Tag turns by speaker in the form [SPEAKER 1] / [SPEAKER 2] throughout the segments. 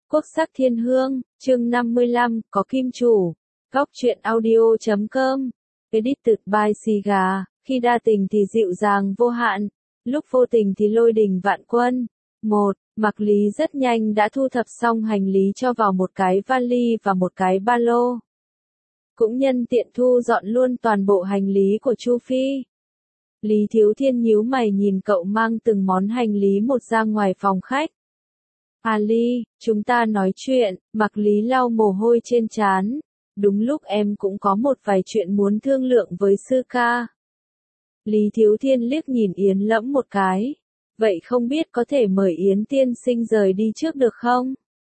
[SPEAKER 1] Quốc sắc thiên hương, chương 55, có kim chủ. Góc truyện audio.com. Edited by Siga. Khi đa tình thì dịu dàng vô hạn, lúc vô tình thì lôi đình vạn quân. 1. Mặc Lý rất nhanh đã thu thập xong hành lý cho vào một cái vali và một cái ba lô. Cũng nhân tiện thu dọn luôn toàn bộ hành lý của Chu Phi. Lý Thiếu Thiên nhíu mày nhìn cậu mang từng món hành lý một ra ngoài phòng khách. Ali, chúng ta nói chuyện, Mặc Lý lau mồ hôi trên trán. Đúng lúc em cũng có một vài chuyện muốn thương lượng với sư ca. Lý Thiếu Thiên liếc nhìn Yến Lẫm một cái. Vậy không biết có thể mời Yến tiên sinh rời đi trước được không?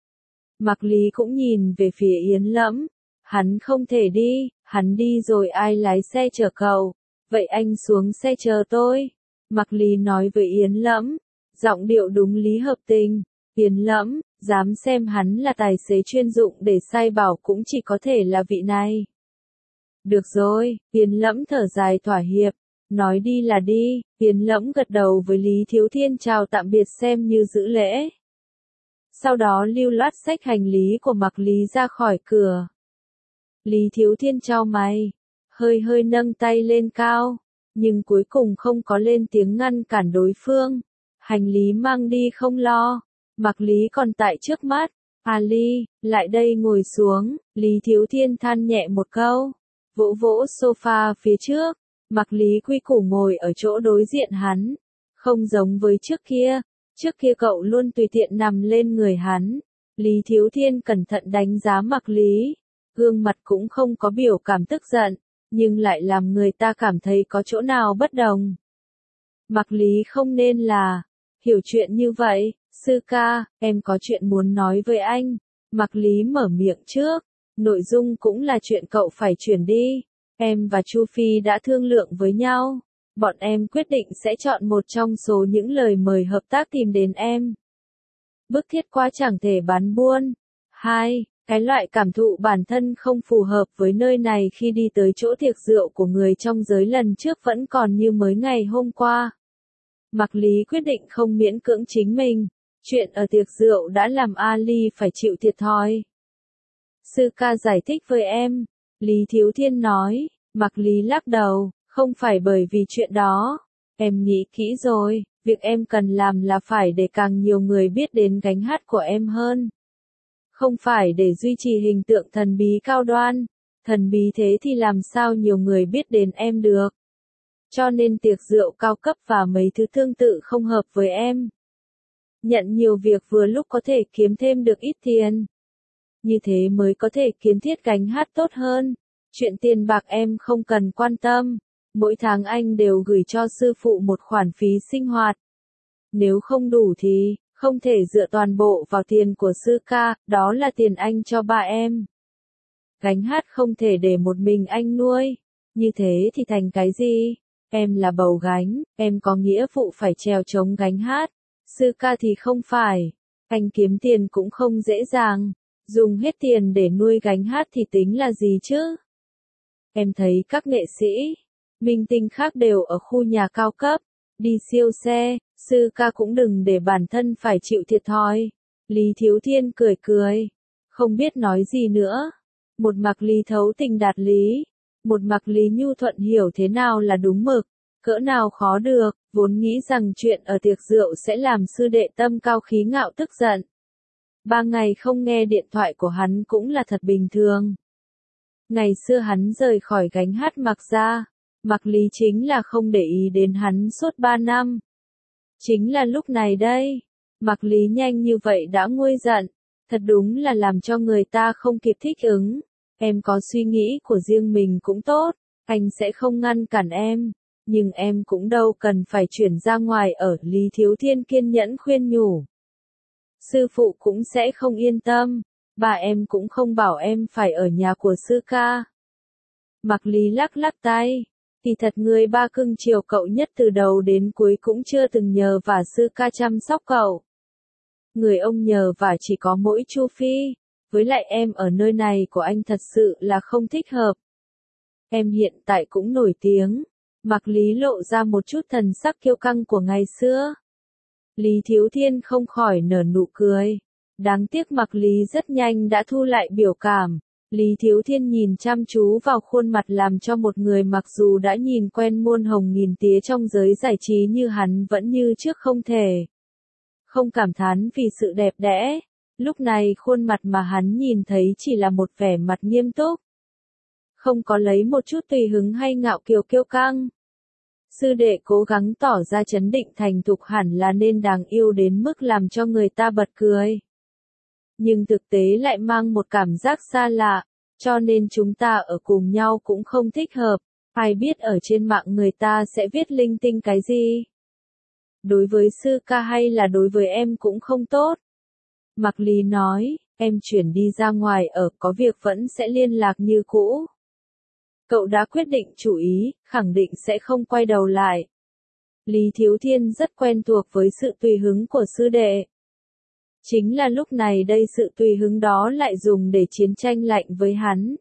[SPEAKER 1] Mặc Lý cũng nhìn về phía Yến Lẫm. Hắn không thể đi, hắn đi rồi ai lái xe chở cậu. Vậy anh xuống xe chờ tôi. Mặc Lý nói với Yến Lẫm. Giọng điệu đúng lý hợp tình. Yến Lẫm, dám xem hắn là tài xế chuyên dụng để sai bảo cũng chỉ có thể là vị này. Được rồi, Yến Lẫm thở dài thỏa hiệp. Nói đi là đi, Yến Lẫm gật đầu với Lý Thiếu Thiên chào tạm biệt xem như giữ lễ. Sau đó lưu loát xách hành lý của Mặc Lý ra khỏi cửa. Lý Thiếu Thiên chau mày, hơi nâng tay lên cao, nhưng cuối cùng không có lên tiếng ngăn cản đối phương. Hành lý mang đi không lo. Mặc Lý còn tại trước mắt. Ali, lại đây ngồi xuống. Lý Thiếu Thiên than nhẹ một câu. Vỗ vỗ sofa phía trước. Mặc Lý quy củ ngồi ở chỗ đối diện hắn. Không giống với trước kia cậu luôn tùy tiện nằm lên người hắn. Lý Thiếu Thiên cẩn thận đánh giá Mặc Lý. Gương mặt cũng không có biểu cảm tức giận, nhưng lại làm người ta cảm thấy có chỗ nào bất đồng. Mặc Lý không nên là hiểu chuyện như vậy. Sư ca, em có chuyện muốn nói với anh. Mặc Lý mở miệng trước. Nội dung cũng là chuyện cậu phải chuyển đi. Em và Chu Phi đã thương lượng với nhau. Bọn em quyết định sẽ chọn một trong số những lời mời hợp tác tìm đến em. Bức thiết quá chẳng thể bán buôn. 2. Cái loại cảm thụ bản thân không phù hợp với nơi này khi đi tới chỗ tiệc rượu của người trong giới lần trước vẫn còn như mới ngày hôm qua. Mặc Lý quyết định không miễn cưỡng chính mình. Chuyện ở tiệc rượu đã làm Ali phải chịu thiệt thòi. Sư ca giải thích với em. Lý Thiếu Thiên nói. Mặc Lý lắc đầu. Không phải bởi vì chuyện đó. Em nghĩ kỹ rồi. Việc em cần làm là phải để càng nhiều người biết đến gánh hát của em hơn. Không phải để duy trì hình tượng thần bí cao đoan. Thần bí thế thì làm sao nhiều người biết đến em được. Cho nên tiệc rượu cao cấp và mấy thứ tương tự không hợp với em. Nhận nhiều việc vừa lúc có thể kiếm thêm được ít tiền. Như thế mới có thể kiến thiết gánh hát tốt hơn. Chuyện tiền bạc em không cần quan tâm. Mỗi tháng anh đều gửi cho sư phụ một khoản phí sinh hoạt. Nếu không đủ thì, không thể dựa toàn bộ vào tiền của sư ca, đó là tiền anh cho ba em. Gánh hát không thể để một mình anh nuôi. Như thế thì thành cái gì? Em là bầu gánh, em có nghĩa vụ phải trèo chống gánh hát. Sư ca thì không phải. Anh kiếm tiền cũng không dễ dàng. Dùng hết tiền để nuôi gánh hát thì tính là gì chứ? Em thấy các nghệ sĩ, minh tinh khác đều ở khu nhà cao cấp, đi siêu xe, sư ca cũng đừng để bản thân phải chịu thiệt thòi. Lý Thiếu Thiên cười cười, không biết nói gì nữa. Một Mặc Lý thấu tình đạt lý, một Mặc Lý nhu thuận hiểu thế nào là đúng mực, cỡ nào khó được, vốn nghĩ rằng chuyện ở tiệc rượu sẽ làm sư đệ tâm cao khí ngạo tức giận. 3 ngày không nghe điện thoại của hắn cũng là thật bình thường. Ngày xưa hắn rời khỏi gánh hát Mặc ra, Mặc Lý chính là không để ý đến hắn suốt 3 năm. Chính là lúc này đây, Mặc Lý nhanh như vậy đã nguôi giận, thật đúng là làm cho người ta không kịp thích ứng. Em có suy nghĩ của riêng mình cũng tốt, anh sẽ không ngăn cản em, nhưng em cũng đâu cần phải chuyển ra ngoài ở. Lý Thiếu Thiên kiên nhẫn khuyên nhủ. Sư phụ cũng sẽ không yên tâm, bà em cũng không bảo em phải ở nhà của sư ca. Mặc Lý lắc lắc tay, thì thật người ba cưng chiều cậu nhất từ đầu đến cuối cũng chưa từng nhờ vả sư ca chăm sóc cậu. Người ông nhờ vả chỉ có mỗi Chu Phi, với lại em ở nơi này của anh thật sự là không thích hợp. Em hiện tại cũng nổi tiếng. Mặc Lý lộ ra một chút thần sắc kiêu căng của ngày xưa. Lý Thiếu Thiên không khỏi nở nụ cười. Đáng tiếc Mạc Lý rất nhanh đã thu lại biểu cảm. Lý Thiếu Thiên nhìn chăm chú vào khuôn mặt làm cho một người mặc dù đã nhìn quen muôn hồng nghìn tía trong giới giải trí như hắn vẫn như trước không thể không cảm thán vì sự đẹp đẽ. Lúc này khuôn mặt mà hắn nhìn thấy chỉ là một vẻ mặt nghiêm túc. Không có lấy một chút tùy hứng hay ngạo kiều kiêu căng. Sư đệ cố gắng tỏ ra trấn định thành thục hẳn là nên đáng yêu đến mức làm cho người ta bật cười. Nhưng thực tế lại mang một cảm giác xa lạ, cho nên chúng ta ở cùng nhau cũng không thích hợp. Ai biết ở trên mạng người ta sẽ viết linh tinh cái gì. Đối với sư ca hay là đối với em cũng không tốt. Mạc Lý nói, em chuyển đi ra ngoài ở có việc vẫn sẽ liên lạc như cũ. Cậu đã quyết định chủ ý, khẳng định sẽ không quay đầu lại. Lý Thiếu Thiên rất quen thuộc với sự tùy hứng của sư đệ. Chính là lúc này đây sự tùy hứng đó lại dùng để chiến tranh lạnh với hắn.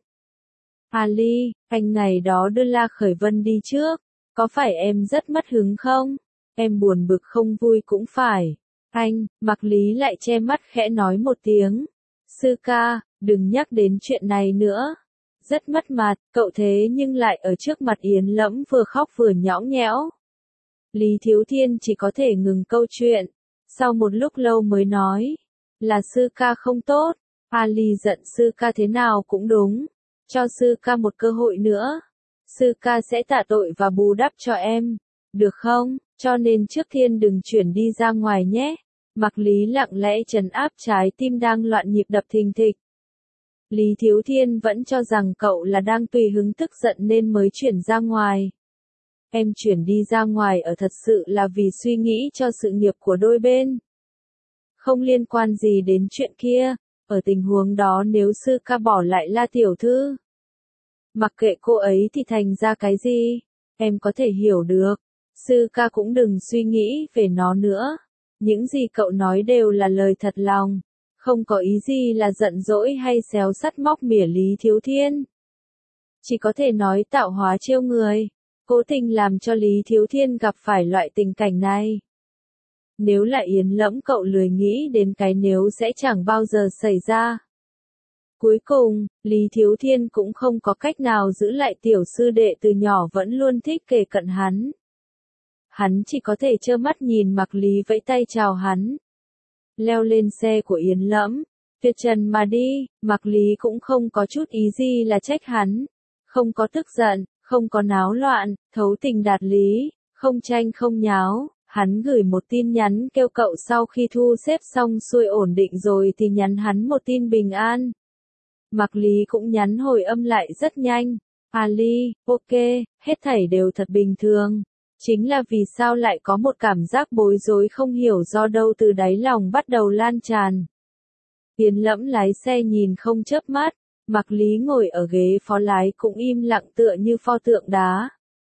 [SPEAKER 1] Ali, anh ngày đó đưa La Khởi Vân đi trước, có phải em rất mất hứng không? Em buồn bực không vui cũng phải. Anh, Mạc Lý lại che mắt khẽ nói một tiếng. Sư ca, đừng nhắc đến chuyện này nữa. Rất mất mặt, cậu thế nhưng lại ở trước mặt Yến Lẫm vừa khóc vừa nhõng nhẽo. Lý Thiếu Thiên chỉ có thể ngừng câu chuyện. Sau một lúc lâu mới nói. Là sư ca không tốt. Ali giận sư ca thế nào cũng đúng. Cho sư ca một cơ hội nữa. Sư ca sẽ tạ tội và bù đắp cho em. Được không? Cho nên trước tiên đừng chuyển đi ra ngoài nhé. Mạc Lý lặng lẽ trấn áp trái tim đang loạn nhịp đập thình thịch. Lý Thiếu Thiên vẫn cho rằng cậu là đang tùy hứng tức giận nên mới chuyển ra ngoài. Em chuyển đi ra ngoài ở thật sự là vì suy nghĩ cho sự nghiệp của đôi bên. Không liên quan gì đến chuyện kia. Ở tình huống đó nếu sư ca bỏ lại La tiểu thư, mặc kệ cô ấy thì thành ra cái gì, em có thể hiểu được. Sư ca cũng đừng suy nghĩ về nó nữa. Những gì cậu nói đều là lời thật lòng. Không có ý gì là giận dỗi hay xéo sắt móc mỉa Lý Thiếu Thiên. Chỉ có thể nói tạo hóa trêu người. Cố tình làm cho Lý Thiếu Thiên gặp phải loại tình cảnh này. Nếu là Yến Lẫm cậu lười nghĩ đến cái nếu sẽ chẳng bao giờ xảy ra. Cuối cùng, Lý Thiếu Thiên cũng không có cách nào giữ lại tiểu sư đệ từ nhỏ vẫn luôn thích kề cận hắn. Hắn chỉ có thể trơ mắt nhìn Mạc Lý vẫy tay chào hắn. Leo lên xe của Yến Lẫm, tuyệt trần mà đi, Mạc Lý cũng không có chút ý gì là trách hắn. Không có tức giận, không có náo loạn, thấu tình đạt lý, không tranh không nháo. Hắn gửi một tin nhắn kêu cậu sau khi thu xếp xong xuôi ổn định rồi thì nhắn hắn một tin bình an. Mạc Lý cũng nhắn hồi âm lại rất nhanh. Ali, ok, hết thảy đều thật bình thường. Chính là vì sao lại có một cảm giác bối rối không hiểu do đâu từ đáy lòng bắt đầu lan tràn. Yến Lẫm lái xe nhìn không chớp mắt. Mạc Lý ngồi ở ghế phó lái cũng im lặng tựa như pho tượng đá.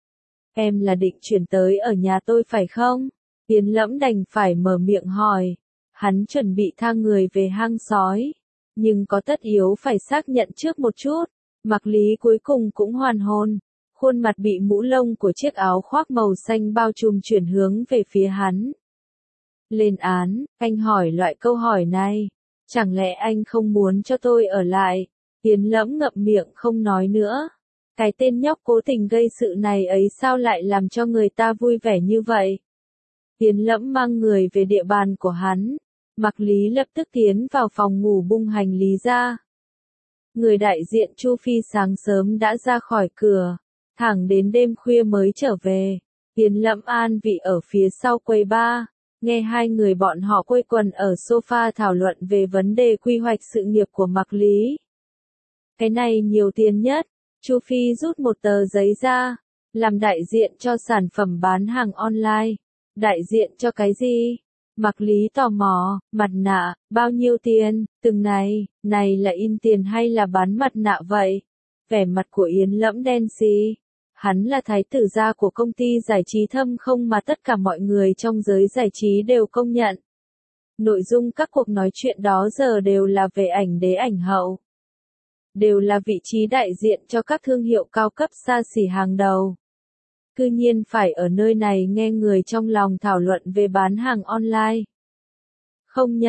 [SPEAKER 1] Em là định chuyển tới ở nhà tôi phải không? Yến Lẫm đành phải mở miệng hỏi. Hắn chuẩn bị tha người về hang sói. Nhưng có tất yếu phải xác nhận trước một chút. Mạc Lý cuối cùng cũng hoàn hồn. Khuôn mặt bị mũ lông của chiếc áo khoác màu xanh bao trùm chuyển hướng về phía hắn. Lên án, anh hỏi loại câu hỏi này. Chẳng lẽ anh không muốn cho tôi ở lại? Yến Lẫm ngậm miệng không nói nữa. Cái tên nhóc cố tình gây sự này ấy sao lại làm cho người ta vui vẻ như vậy? Yến Lẫm mang người về địa bàn của hắn. Mạc Lý lập tức tiến vào phòng ngủ bung hành lý ra. Người đại diện Chu Phi sáng sớm đã ra khỏi cửa, thẳng đến đêm khuya mới trở về. Yến Lẫm an vị ở phía sau quầy bar, nghe hai người bọn họ quây quần ở sofa thảo luận về vấn đề quy hoạch sự nghiệp của Mạc Lý. Cái này nhiều tiền nhất. Chu Phi rút một tờ giấy ra, làm đại diện cho sản phẩm bán hàng online. Đại diện cho cái gì? Mạc Lý tò mò, mặt nạ, bao nhiêu tiền, từng này là in tiền hay là bán mặt nạ vậy? Vẻ mặt của Yến Lẫm đen xì. Hắn là thái tử gia của công ty giải trí Thâm Không mà tất cả mọi người trong giới giải trí đều công nhận. Nội dung các cuộc nói chuyện đó giờ đều là về ảnh đế ảnh hậu. Đều là vị trí đại diện cho các thương hiệu cao cấp xa xỉ hàng đầu. Cư nhiên phải ở nơi này nghe người trong lòng thảo luận về bán hàng online. Không nhận,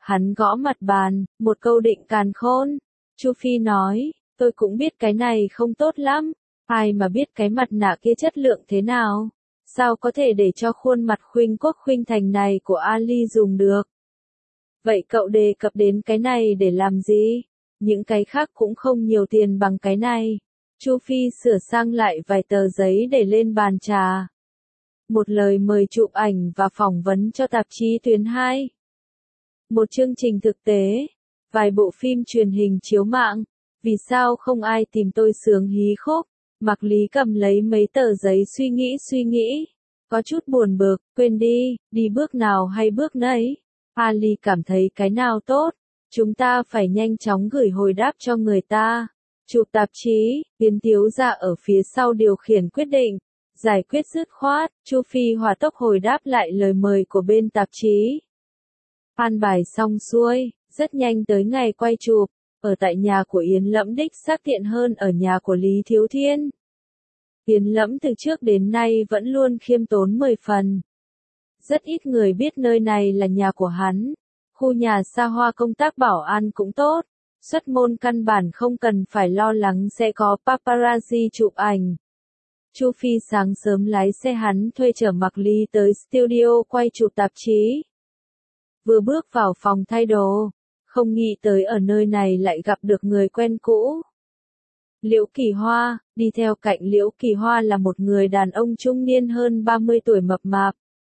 [SPEAKER 1] Hắn gõ mặt bàn, một câu định càn khôn. Chu Phi nói, tôi cũng biết cái này không tốt lắm. Ai mà biết cái mặt nạ kia chất lượng thế nào? Sao có thể để cho khuôn mặt khuynh quốc khuynh thành này của Ali dùng được? Vậy cậu đề cập đến cái này để làm gì? Những cái khác cũng không nhiều tiền bằng cái này. Chu Phi sửa sang lại vài tờ giấy để lên bàn trà. Một lời mời chụp ảnh và phỏng vấn cho tạp chí Tuyến 2. Một chương trình thực tế. Vài bộ phim truyền hình chiếu mạng. Vì sao không ai tìm tôi sướng hí khúc? Mạc Lý cầm lấy mấy tờ giấy suy nghĩ. Có chút buồn bực, quên đi bước nào hay bước nấy. Ali cảm thấy cái nào tốt. Chúng ta phải nhanh chóng gửi hồi đáp cho người ta. Chụp tạp chí, Tiến thiếu gia ở phía sau điều khiển quyết định. Giải quyết dứt khoát, Chu Phi hòa tốc hồi đáp lại lời mời của bên tạp chí. An bài xong xuôi, rất nhanh tới ngày quay chụp. Ở tại nhà của Yến Lẫm đích xác tiện hơn ở nhà của Lý Thiếu Thiên. Yến Lẫm từ trước đến nay vẫn luôn khiêm tốn 10 phần. Rất ít người biết nơi này là nhà của hắn. Khu nhà xa hoa, công tác bảo an cũng tốt. Xuất môn căn bản không cần phải lo lắng sẽ có paparazzi chụp ảnh. Chu Phi sáng sớm lái xe hắn thuê chở Mạc Lý tới studio quay chụp tạp chí. Vừa bước vào phòng thay đồ, không nghĩ tới ở nơi này lại gặp được người quen cũ. Liễu Kỳ Hoa, đi theo cạnh Liễu Kỳ Hoa là một người đàn ông trung niên hơn 30 tuổi mập mạp.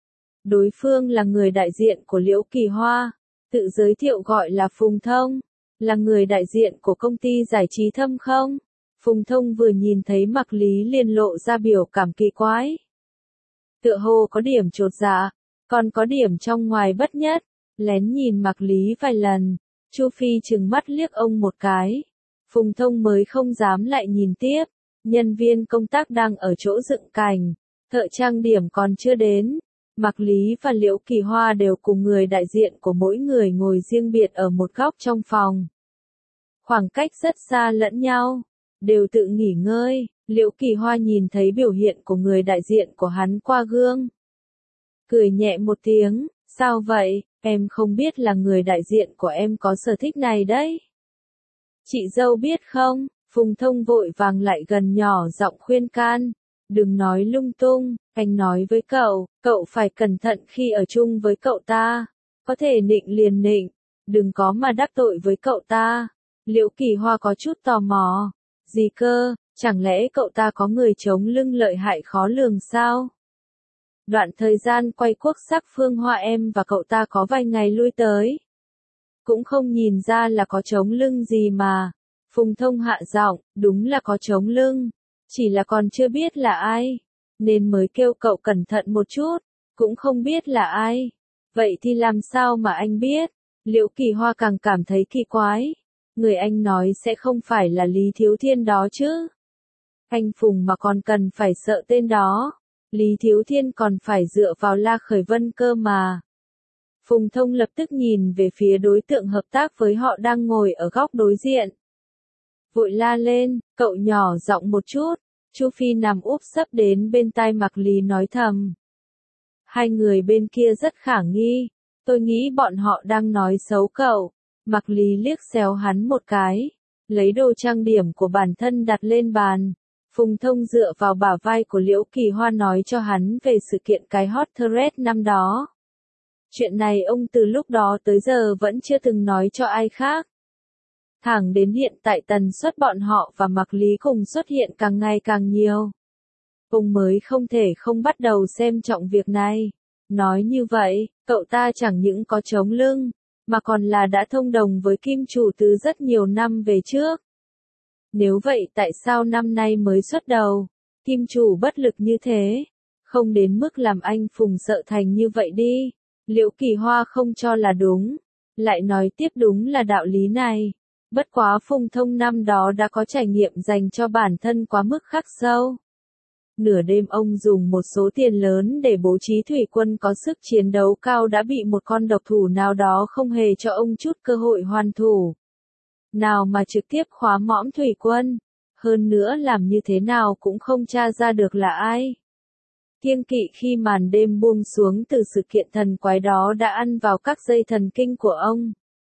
[SPEAKER 1] Đối phương là người đại diện của Liễu Kỳ Hoa, tự giới thiệu gọi là Phùng Thông, là người đại diện của công ty giải trí Thâm Không. Phùng Thông vừa nhìn thấy Mạc Lý liền lộ ra biểu cảm kỳ quái. Tựa hồ có điểm chột dạ, còn có điểm trong ngoài bất nhất, lén nhìn Mạc Lý vài lần. Chu Phi trừng mắt liếc ông một cái. Phùng Thông mới không dám lại nhìn tiếp. Nhân viên công tác đang ở chỗ dựng cảnh. Thợ trang điểm còn chưa đến. Mạc Lý và Liễu Kỳ Hoa đều cùng người đại diện của mỗi người ngồi riêng biệt ở một góc trong phòng. Khoảng cách rất xa lẫn nhau. Đều tự nghỉ ngơi. Liễu Kỳ Hoa nhìn thấy biểu hiện của người đại diện của hắn qua gương. Cười nhẹ một tiếng. Sao vậy? Em không biết là người đại diện của em có sở thích này đấy. Chị dâu biết không? Phùng Thông vội vàng lại gần nhỏ giọng khuyên can. Đừng nói lung tung, anh nói với cậu phải cẩn thận khi ở chung với cậu ta. Có thể nịnh liền nịnh, đừng có mà đắc tội với cậu ta. Liễu Kỳ Hoa có chút tò mò. Gì cơ, chẳng lẽ cậu ta có người chống lưng lợi hại khó lường sao? Đoạn thời gian quay Quốc sắc Phương Hoa em và cậu ta có vài ngày lui tới. Cũng không nhìn ra là có chống lưng gì mà. Phùng Thông hạ giọng, đúng là có chống lưng. Chỉ là còn chưa biết là ai. Nên mới kêu cậu cẩn thận một chút. Cũng không biết là ai. Vậy thì làm sao mà anh biết? Liễu Kỳ Hoa càng cảm thấy kỳ quái. Người anh nói sẽ không phải là Lý Thiếu Thiên đó chứ. Anh Phùng mà còn cần phải sợ tên đó. Lý Thiếu Thiên còn phải dựa vào La Khởi Vân cơ mà. Phùng Thông lập tức nhìn về phía đối tượng hợp tác với họ đang ngồi ở góc đối diện. Vội la lên, cậu nhỏ giọng một chút. Chu Phi nằm úp sấp đến bên tai Mạc Lý nói thầm. Hai người bên kia rất khả nghi. Tôi nghĩ bọn họ đang nói xấu cậu. Mạc Lý liếc xéo hắn một cái. Lấy đồ trang điểm của bản thân đặt lên bàn. Phùng Thông dựa vào bả vai của Liễu Kỳ Hoa nói cho hắn về sự kiện cái hot thread năm đó. Chuyện này ông từ lúc đó tới giờ vẫn chưa từng nói cho ai khác. Thẳng đến hiện tại tần suất bọn họ và Mạc Lý cùng xuất hiện càng ngày càng nhiều. Ông mới không thể không bắt đầu xem trọng việc này. Nói như vậy, cậu ta chẳng những có chống lưng, mà còn là đã thông đồng với kim chủ từ rất nhiều năm về trước. Nếu vậy tại sao năm nay mới xuất đầu? Kim chủ bất lực như thế. Không đến mức làm anh Phùng sợ thành như vậy đi. Liễu Kỳ Hoa không cho là đúng. Lại nói tiếp đúng là đạo lý này. Bất quá Phùng Thông năm đó đã có trải nghiệm dành cho bản thân quá mức khắc sâu. Nửa đêm ông dùng một số tiền lớn để bố trí thủy quân có sức chiến đấu cao đã bị một con độc thủ nào đó không hề cho ông chút cơ hội hoàn thủ. Nào mà trực tiếp khóa mõm thủy quân. Hơn nữa làm như thế nào cũng không tra ra được là ai. Kiêng kỵ khi màn đêm buông xuống từ sự kiện thần quái đó đã ăn vào các dây thần kinh của ông.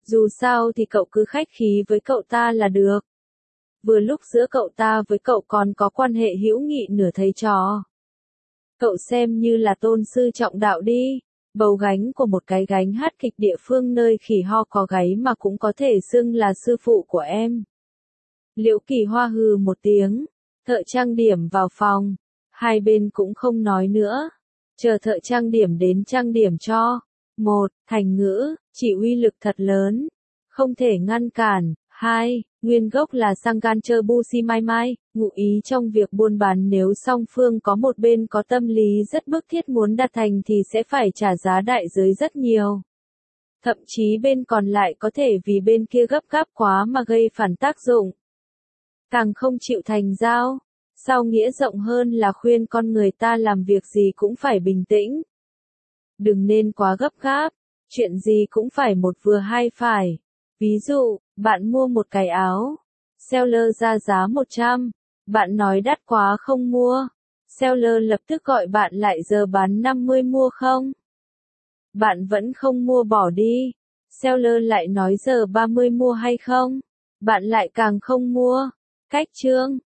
[SPEAKER 1] Dù sao thì cậu cứ khách khí với cậu ta là được. Vừa lúc giữa cậu ta với cậu còn có quan hệ hữu nghị nửa thầy trò. Cậu xem như là tôn sư trọng đạo đi. Bầu gánh của một cái gánh hát kịch địa phương nơi khỉ ho có gáy mà cũng có thể xưng là sư phụ của em. Liễu Kỳ Hoa hừ một tiếng. Thợ trang điểm vào phòng. Hai bên cũng không nói nữa. Chờ thợ trang điểm đến trang điểm cho. Một, thành ngữ, chỉ uy lực thật lớn. Không thể ngăn cản. Hai, nguyên gốc là Sanggancher Bushi Mai Mai, ngụ ý trong việc buôn bán nếu song phương có một bên có tâm lý rất bức thiết muốn đạt thành thì sẽ phải trả giá đại giới rất nhiều. Thậm chí bên còn lại có thể vì bên kia gấp gáp quá mà gây phản tác dụng. Càng không chịu thành giao. Sao nghĩa rộng hơn là khuyên con người ta làm việc gì cũng phải bình tĩnh. Đừng nên quá gấp gáp, chuyện gì cũng phải một vừa hai phải. Ví dụ, bạn mua một cái áo, seller ra giá 100, bạn nói đắt quá không mua, seller lập tức gọi bạn lại giờ bán 50 mua không? Bạn vẫn không mua bỏ đi, seller lại nói giờ 30 mua hay không? Bạn lại càng không mua. Cách chương